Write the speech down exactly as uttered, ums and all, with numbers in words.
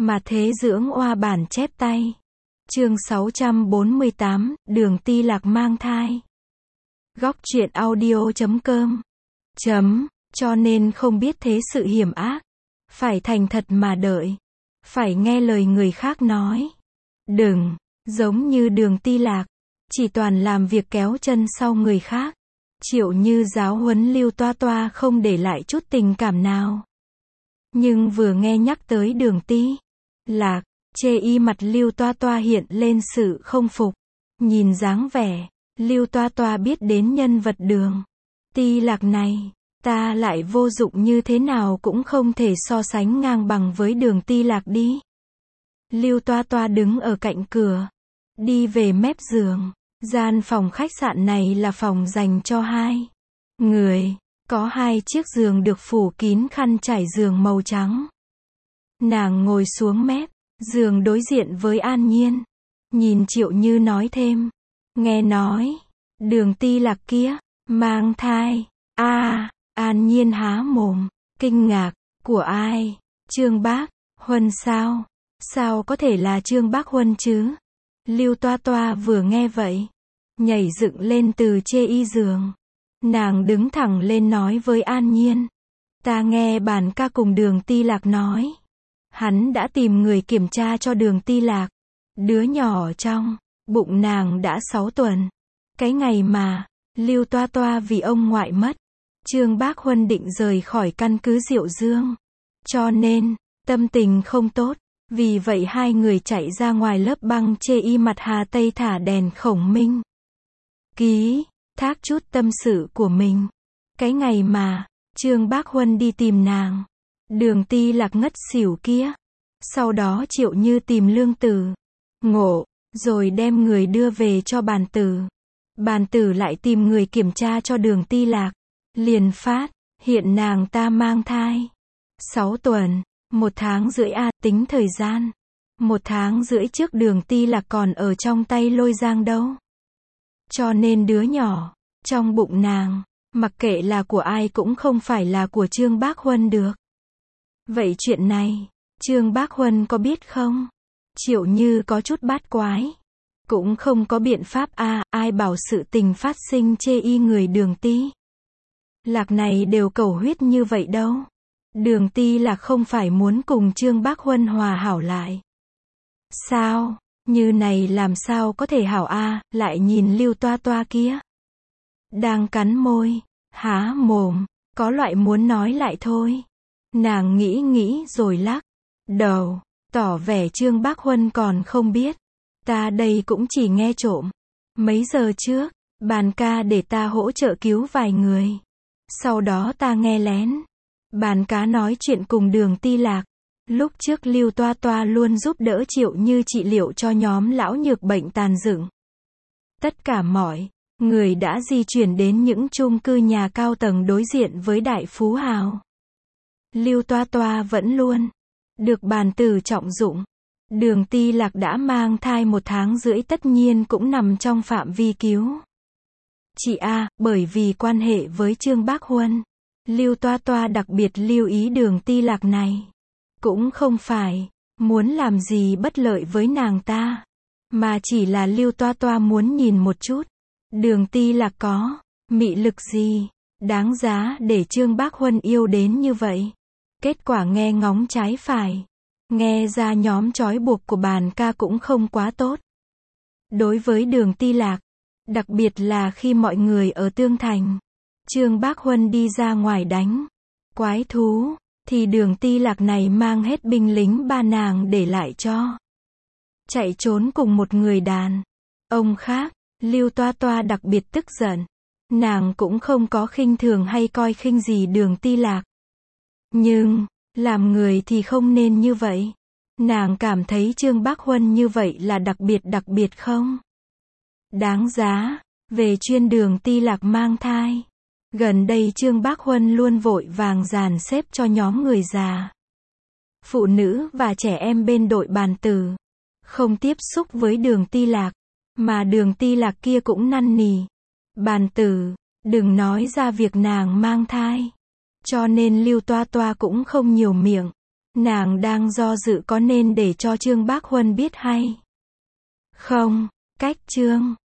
Mà thế dưỡng oa bản chép tay. Chương sáu trăm bốn mươi tám, Đường Ti Lạc mang thai. Góc truyện audio chấm com. Chấm, cho nên không biết thế sự hiểm ác. Phải thành thật mà đợi. Phải nghe lời người khác nói. Đừng, giống như Đường Ti Lạc, chỉ toàn làm việc kéo chân sau người khác. Triệu Như giáo huấn Lưu Toa Toa không để lại chút tình cảm nào. Nhưng vừa nghe nhắc tới Đường Ti Lạc, chê y mặt Lưu Toa Toa hiện lên sự không phục. Nhìn dáng vẻ, Lưu Toa Toa biết đến nhân vật Đường Ti Lạc này, ta lại vô dụng như thế nào cũng không thể so sánh ngang bằng với Đường Ti Lạc đi. Lưu Toa Toa đứng ở cạnh cửa, đi về mép giường. Gian phòng khách sạn này là phòng dành cho hai người, có hai chiếc giường được phủ kín khăn trải giường màu trắng. Nàng ngồi xuống mép giường đối diện với An Nhiên, nhìn Triệu Như nói thêm, nghe nói, Đường Ti Lạc kia, mang thai. A, à, An Nhiên há mồm, kinh ngạc, của ai? Trương Bác Huân sao? Sao có thể là Trương Bác Huân chứ? Lưu Toa Toa vừa nghe vậy, nhảy dựng lên từ chê y giường. Nàng đứng thẳng lên nói với An Nhiên, ta nghe bản ca cùng Đường Ti Lạc nói, hắn đã tìm người kiểm tra cho Đường Ti Lạc. Đứa nhỏ trong bụng nàng đã sáu tuần. Cái ngày mà Lưu Toa Toa vì ông ngoại mất, Trương Bác Huân định rời khỏi căn cứ Diệu Dương. Cho nên, tâm tình không tốt. Vì vậy hai người chạy ra ngoài lớp băng chê y mặt Hà Tây thả đèn khổng minh. Ký, thác chút tâm sự của mình. Cái ngày mà Trương Bác Huân đi tìm nàng, Đường Ti Lạc ngất xỉu kia. Sau đó Triệu Như tìm Lương Tử Ngộ, rồi đem người đưa về cho Bàn Tử. Bàn Tử lại tìm người kiểm tra cho Đường Ti Lạc. Liền phát hiện nàng ta mang thai. Sáu tuần. Một tháng rưỡi a, à, tính thời gian. Một tháng rưỡi trước Đường Ti Lạc còn ở trong tay Lôi Giang đâu. Cho nên đứa nhỏ trong bụng nàng, mặc kệ là của ai cũng không phải là của Trương Bác Huân được. Vậy chuyện này, Trương Bác Huân có biết không? Triệu Như có chút bát quái. Cũng không có biện pháp a, à, ai bảo sự tình phát sinh chê y người Đường Ti Lạc này đều cầu huyết như vậy đâu. Đường Ti Lạc không phải muốn cùng Trương Bác Huân hòa hảo lại. Sao? Như này làm sao có thể hảo a, à, lại nhìn Lưu Toa Toa kia. Đang cắn môi, há mồm, có loại muốn nói lại thôi. Nàng nghĩ nghĩ rồi lắc đầu, tỏ vẻ Trương Bác Huân còn không biết. Ta đây cũng chỉ nghe trộm. Mấy giờ trước, Bàn ca để ta hỗ trợ cứu vài người. Sau đó ta nghe lén. Bàn cá nói chuyện cùng Đường Ti Lạc. Lúc trước Lưu Toa Toa luôn giúp đỡ Triệu Như trị liệu cho nhóm lão nhược bệnh tàn dựng. Tất cả mọi người đã di chuyển đến những chung cư nhà cao tầng đối diện với đại phú hào. Lưu Toa Toa vẫn luôn được Bàn Tử trọng dụng. Đường Ti Lạc đã mang thai một tháng rưỡi tất nhiên cũng nằm trong phạm vi cứu chị a, bởi vì quan hệ với Trương Bác Huân, Lưu Toa Toa đặc biệt lưu ý Đường Ti Lạc này. Cũng không phải muốn làm gì bất lợi với nàng ta, mà chỉ là Lưu Toa Toa muốn nhìn một chút Đường Ti Lạc có mị lực gì đáng giá để Trương Bác Huân yêu đến như vậy. Kết quả nghe ngóng trái phải, nghe ra nhóm trói buộc của Bàn ca cũng không quá tốt đối với Đường Ti Lạc, đặc biệt là khi mọi người ở Tương Thành. Trương Bác Huân đi ra ngoài đánh quái thú, thì Đường Ti Lạc này mang hết binh lính ba nàng để lại cho chạy trốn cùng một người đàn ông khác. Lưu Toa Toa đặc biệt tức giận. Nàng cũng không có khinh thường hay coi khinh gì Đường Ti Lạc. Nhưng, làm người thì không nên như vậy. Nàng cảm thấy Trương Bác Huân như vậy là đặc biệt đặc biệt không đáng giá. Về chuyên Đường Ti Lạc mang thai, gần đây Trương Bác Huân luôn vội vàng dàn xếp cho nhóm người già, phụ nữ và trẻ em bên đội Bàn Tử không tiếp xúc với Đường Ti Lạc, mà Đường Ti Lạc kia cũng năn nỉ Bàn Tử đừng nói ra việc nàng mang thai. Cho nên Lưu Toa Toa cũng không nhiều miệng. Nàng đang do dự có nên để cho Trương Bác Huân biết hay không. Cách Trương